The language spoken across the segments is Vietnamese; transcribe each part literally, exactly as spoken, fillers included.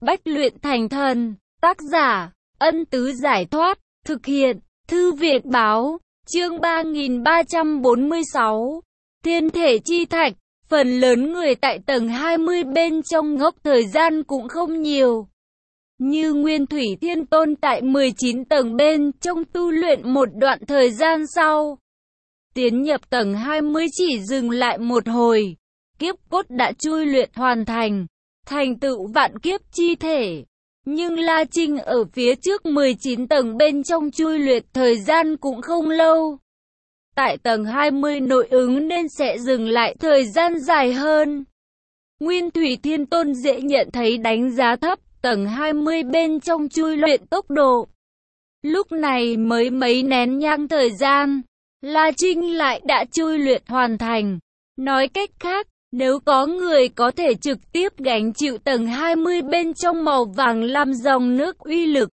bách luyện thành thần. Tác giả, Ân Tứ Giải Thoát. Thực hiện, Thư viện Báo. Chương ba nghìn ba trăm bốn mươi sáu. Thiên thể chi thạch. Phần lớn người tại tầng hai mươi bên trong ngốc thời gian cũng không nhiều. Như Nguyên Thủy Thiên Tôn tại mười chín tầng bên trong tu luyện một đoạn thời gian sau. Tiến nhập tầng hai mươi chỉ dừng lại một hồi. Kiếp cốt đã chui luyện hoàn thành, thành tựu vạn kiếp chi thể. Nhưng La Trinh ở phía trước mười chín tầng bên trong chui luyện thời gian cũng không lâu. Tại tầng hai mươi nội ứng nên sẽ dừng lại thời gian dài hơn. Nguyên Thủy Thiên Tôn dễ nhận thấy đánh giá thấp tầng hai mươi bên trong chui luyện tốc độ. Lúc này mới mấy nén nhang thời gian, La Trinh lại đã chui luyện hoàn thành. Nói cách khác, nếu có người có thể trực tiếp gánh chịu tầng hai mươi bên trong màu vàng lam dòng nước uy lực,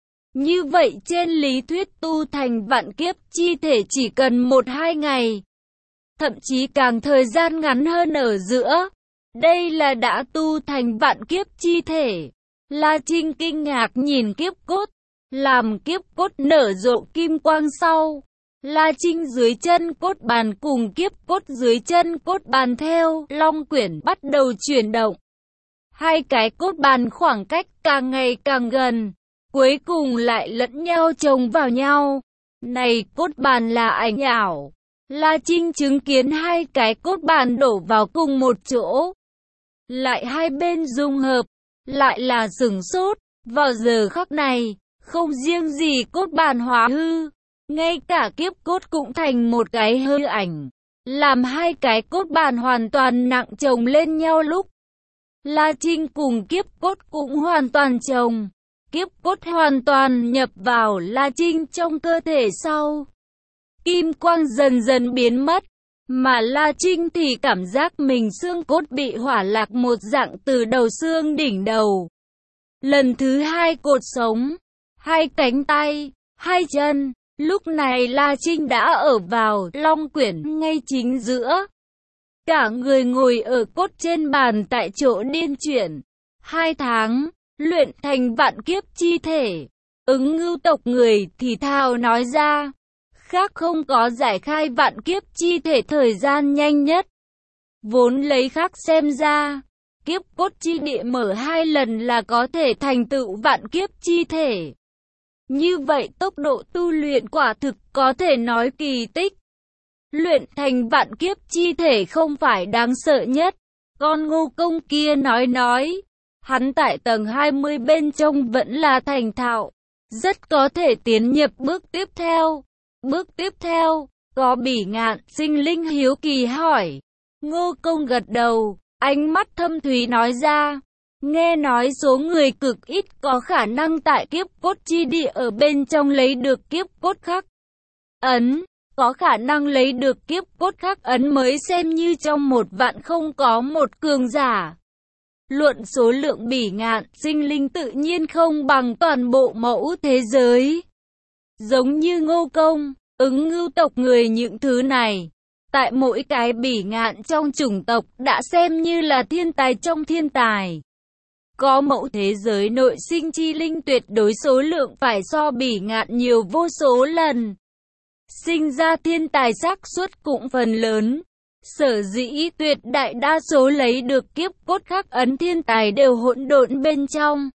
như vậy trên lý thuyết tu thành vạn kiếp chi thể chỉ cần một hai ngày, thậm chí càng thời gian ngắn hơn ở giữa. Đây là đã tu thành vạn kiếp chi thể. La Trinh kinh ngạc nhìn kiếp cốt, làm kiếp cốt nở rộ kim quang sau. La Trinh dưới chân cốt bàn cùng kiếp cốt dưới chân cốt bàn theo long quyển bắt đầu chuyển động. Hai cái cốt bàn khoảng cách càng ngày càng gần, cuối cùng lại lẫn nhau chồng vào nhau. Này cốt bàn là ảnh ảo. La Trinh chứng kiến hai cái cốt bàn đổ vào cùng một chỗ, lại hai bên dung hợp, lại là sửng sốt. Vào giờ khắc này, không riêng gì cốt bàn hóa hư, ngay cả kiếp cốt cũng thành một cái hư ảnh, làm hai cái cốt bàn hoàn toàn nặng chồng lên nhau lúc La Trinh cùng kiếp cốt cũng hoàn toàn chồng. Kiếp cốt hoàn toàn nhập vào La Trinh trong cơ thể sau. Kim quang dần dần biến mất, mà La Trinh thì cảm giác mình xương cốt bị hỏa lạc một dạng từ đầu xương đỉnh đầu. Lần thứ hai cột sống, hai cánh tay, hai chân. Lúc này La Trinh đã ở vào long quyển ngay chính giữa. Cả người ngồi ở cốt trên bàn tại chỗ điên chuyển. Hai tháng, luyện thành vạn kiếp chi thể. Ứng Ngưu tộc người thì thào nói ra. Khác không có giải khai vạn kiếp chi thể thời gian nhanh nhất. Vốn lấy khác xem ra, kiếp cốt chi địa mở hai lần là có thể thành tựu vạn kiếp chi thể. Như vậy tốc độ tu luyện quả thực có thể nói kỳ tích. Luyện thành vạn kiếp chi thể không phải đáng sợ nhất. Con Ngô Công kia nói nói, hắn tại tầng hai mươi bên trong vẫn là thành thạo, rất có thể tiến nhập bước tiếp theo. Bước tiếp theo, có Bỉ Ngạn sinh linh hiếu kỳ hỏi. Ngô Công gật đầu, ánh mắt thâm thúy nói ra. Nghe nói số người cực ít có khả năng tại kiếp cốt chi địa ở bên trong lấy được kiếp cốt khắc ấn. Có khả năng lấy được kiếp cốt khắc ấn mới xem như trong một vạn không có một cường giả. Luận số lượng Bỉ Ngạn sinh linh tự nhiên không bằng toàn bộ mẫu thế giới. Giống như Ngô Công, Ứng Ngưu tộc người những thứ này, tại mỗi cái Bỉ Ngạn trong chủng tộc đã xem như là thiên tài trong thiên tài. Có mẫu thế giới nội sinh chi linh tuyệt đối số lượng phải so Bỉ Ngạn nhiều vô số lần. Sinh ra thiên tài xác suất cũng phần lớn. Sở dĩ tuyệt đại đa số lấy được kiếp cốt khắc ấn thiên tài đều hỗn độn bên trong.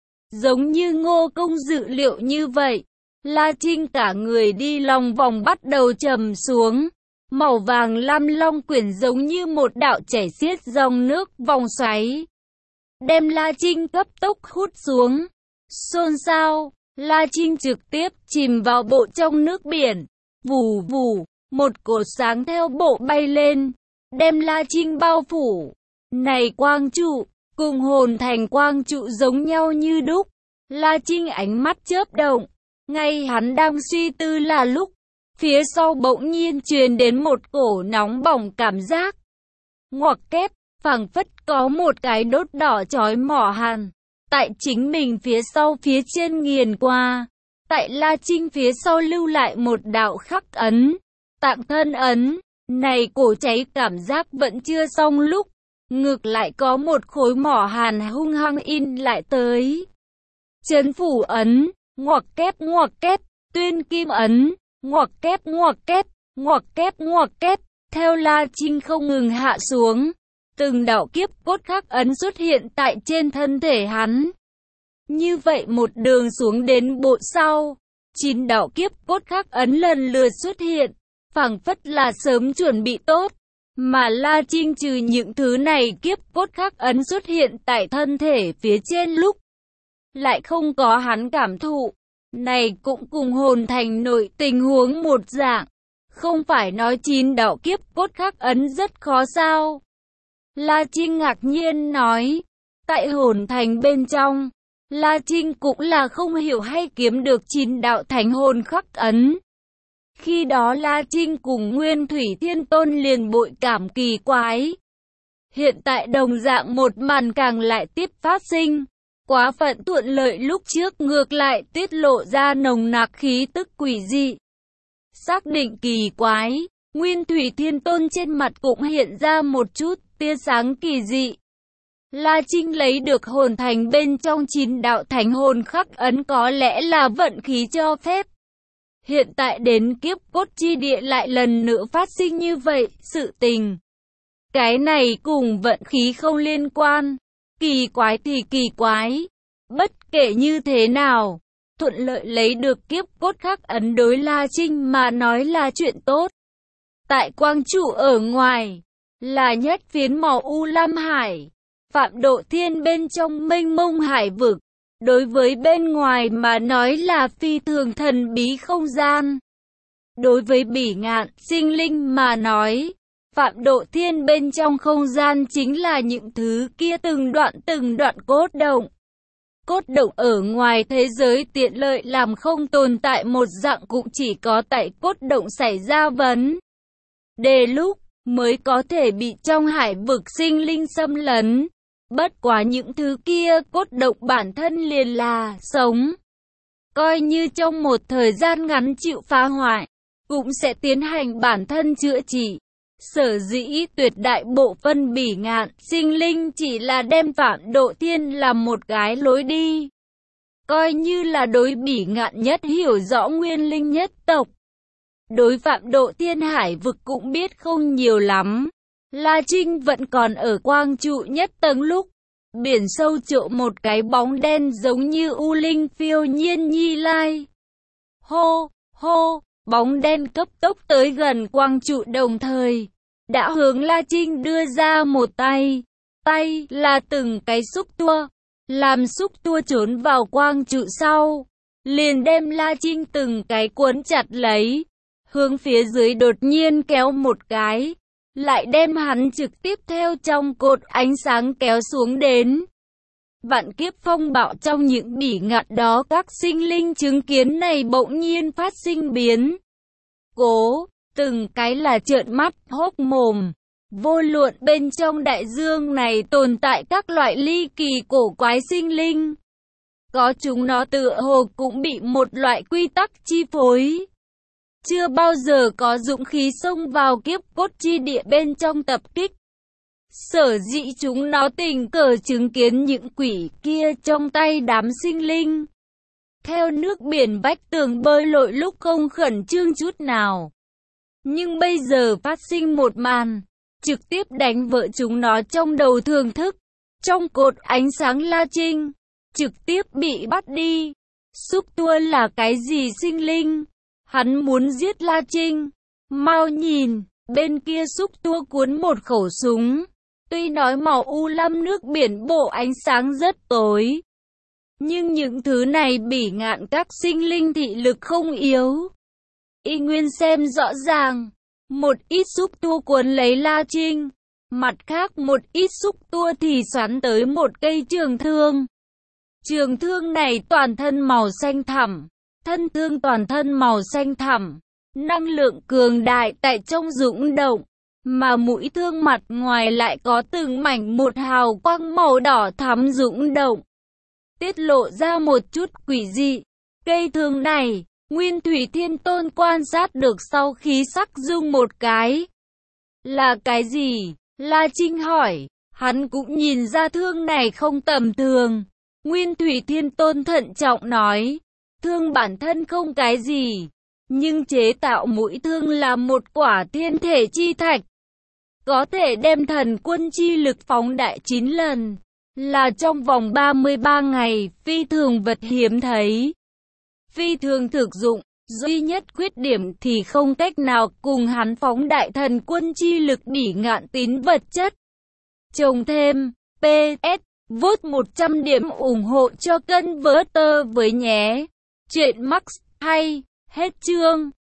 Giống như Ngô Công dự liệu như vậy, La Trinh cả người đi lòng vòng bắt đầu trầm xuống. Màu vàng lam long quyển giống như một đạo chảy xiết dòng nước vòng xoáy, đem La Trinh cấp tốc hút xuống. Xôn xao, La Trinh trực tiếp chìm vào bộ trong nước biển. Vù vù, một cột sáng theo bộ bay lên, đem La Trinh bao phủ. Này quang trụ, cùng hồn thành quang trụ giống nhau như đúc. La Trinh ánh mắt chớp động, ngay hắn đang suy tư là lúc, phía sau bỗng nhiên truyền đến một cổ nóng bỏng cảm giác. Ngoặc kép, phảng phất có một cái đốt đỏ chói mỏ hàn, tại chính mình phía sau phía trên nghiền qua. Tại La Trinh phía sau lưu lại một đạo khắc ấn, tạng thân ấn. Này cổ cháy cảm giác vẫn chưa xong lúc, ngược lại có một khối mỏ hàn hung hăng in lại tới. Chấn phủ ấn, ngoặc kép ngoặc kép, tuyên kim ấn, ngoặc kép ngoặc kép, ngoặc kép ngoặc kép, theo La Trinh không ngừng hạ xuống. Từng đạo kiếp cốt khắc ấn xuất hiện tại trên thân thể hắn. Như vậy một đường xuống đến bộ sau, chín đạo kiếp cốt khắc ấn lần lượt xuất hiện, phảng phất là sớm chuẩn bị tốt. Mà La Trinh trừ những thứ này kiếp cốt khắc ấn xuất hiện tại thân thể phía trên lúc, lại không có hắn cảm thụ. Này cũng cùng hồn thành nội tình huống một dạng. Không phải nói chín đạo kiếp cốt khắc ấn rất khó sao? La Trinh ngạc nhiên nói. Tại hồn thành bên trong, La Trinh cũng là không hiểu hay kiếm được chín đạo thánh hồn khắc ấn. Khi đó La Trinh cùng Nguyên Thủy Thiên Tôn liền bội cảm kỳ quái. Hiện tại đồng dạng một màn càng lại tiếp phát sinh. Quá phận thuận lợi lúc trước ngược lại tiết lộ ra nồng nặc khí tức quỷ dị. Xác định kỳ quái, Nguyên Thủy Thiên Tôn trên mặt cũng hiện ra một chút tia sáng kỳ dị. La Trinh lấy được hồn thành bên trong chín đạo thánh hồn khắc ấn có lẽ là vận khí cho phép. Hiện tại đến kiếp cốt chi địa lại lần nữa phát sinh như vậy, sự tình. Cái này cùng vận khí không liên quan. Kỳ quái thì kỳ quái. Bất kể như thế nào, thuận lợi lấy được kiếp cốt khắc ấn đối La Trinh mà nói là chuyện tốt. Tại quang trụ ở ngoài, là nhất phiến màu u lam hải. Phạm Độ Thiên bên trong mênh mông hải vực. Đối với bên ngoài mà nói là phi thường thần bí không gian. Đối với bỉ ngạn, sinh linh mà nói, Phạm Độ Thiên bên trong không gian chính là những thứ kia từng đoạn từng đoạn cốt động. Cốt động ở ngoài thế giới tiện lợi làm không tồn tại một dạng cũng chỉ có tại cốt động xảy ra vấn đề lúc mới có thể bị trong hải vực sinh linh xâm lấn. Bất quá những thứ kia cốt động bản thân liền là sống. Coi như trong một thời gian ngắn chịu phá hoại, cũng sẽ tiến hành bản thân chữa trị. Sở dĩ tuyệt đại bộ phân bỉ ngạn, sinh linh chỉ là đem Phạm Độ Thiên làm một cái lối đi. Coi như là đối bỉ ngạn nhất hiểu rõ nguyên linh nhất tộc. Đối Phạm Độ Thiên hải vực cũng biết không nhiều lắm. La Trinh vẫn còn ở quang trụ nhất tầng lúc, biển sâu trộ một cái bóng đen giống như u linh phiêu nhiên nhi lai. Hô, hô, bóng đen cấp tốc tới gần quang trụ đồng thời, đã hướng La Trinh đưa ra một tay. Tay là từng cái xúc tua, làm xúc tua trốn vào quang trụ sau, liền đem La Trinh từng cái cuốn chặt lấy, hướng phía dưới đột nhiên kéo một cái. Lại đem hắn trực tiếp theo trong cột ánh sáng kéo xuống đến. Vạn kiếp phong bạo trong những bỉ ngạn đó các sinh linh chứng kiến này bỗng nhiên phát sinh biến. Cố, từng cái là trợn mắt, hốc mồm. Vô luận bên trong đại dương này tồn tại các loại ly kỳ cổ quái sinh linh. Có chúng nó tựa hồ cũng bị một loại quy tắc chi phối. Chưa bao giờ có dũng khí xông vào kiếp cốt chi địa bên trong tập kích. Sở dĩ chúng nó tình cờ chứng kiến những quỷ kia trong tay đám sinh linh. Theo nước biển vách tường bơi lội lúc không khẩn trương chút nào. Nhưng bây giờ phát sinh một màn, trực tiếp đánh vỡ chúng nó trong đầu thường thức. Trong cột ánh sáng La Trinh, trực tiếp bị bắt đi. Xúc tua là cái gì sinh linh? Hắn muốn giết La Trinh. Mau nhìn, bên kia xúc tua cuốn một khẩu súng. Tuy nói màu u lam nước biển bộ ánh sáng rất tối, nhưng những thứ này bỉ ngạn các sinh linh thị lực không yếu. Y nguyên xem rõ ràng, một ít xúc tua cuốn lấy La Trinh, mặt khác một ít xúc tua thì xoắn tới một cây trường thương. Trường thương này toàn thân màu xanh thẳm. Thân thương toàn thân màu xanh thẳm, năng lượng cường đại tại trong dũng động, mà mũi thương mặt ngoài lại có từng mảnh một hào quang màu đỏ thắm dũng động, tiết lộ ra một chút quỷ dị. Cây thương này, Nguyên Thủy Thiên Tôn quan sát được sau khi sắc dung một cái. Là cái gì? La Trinh hỏi. Hắn cũng nhìn ra thương này không tầm thường. Nguyên Thủy Thiên Tôn thận trọng nói, thương bản thân không cái gì, nhưng chế tạo mũi thương là một quả thiên thể chi thạch, có thể đem thần quân chi lực phóng đại chín lần, là trong vòng ba mươi ba ngày, phi thường vật hiếm thấy, phi thường thực dụng. Duy nhất khuyết điểm thì không cách nào cùng hắn phóng đại thần quân chi lực bỉ ngạn tín vật chất. Trồng thêm, pê ét, vote một trăm điểm ủng hộ cho kênh Vớt Tơ với nhé. Chuyện Max hay, hết chương.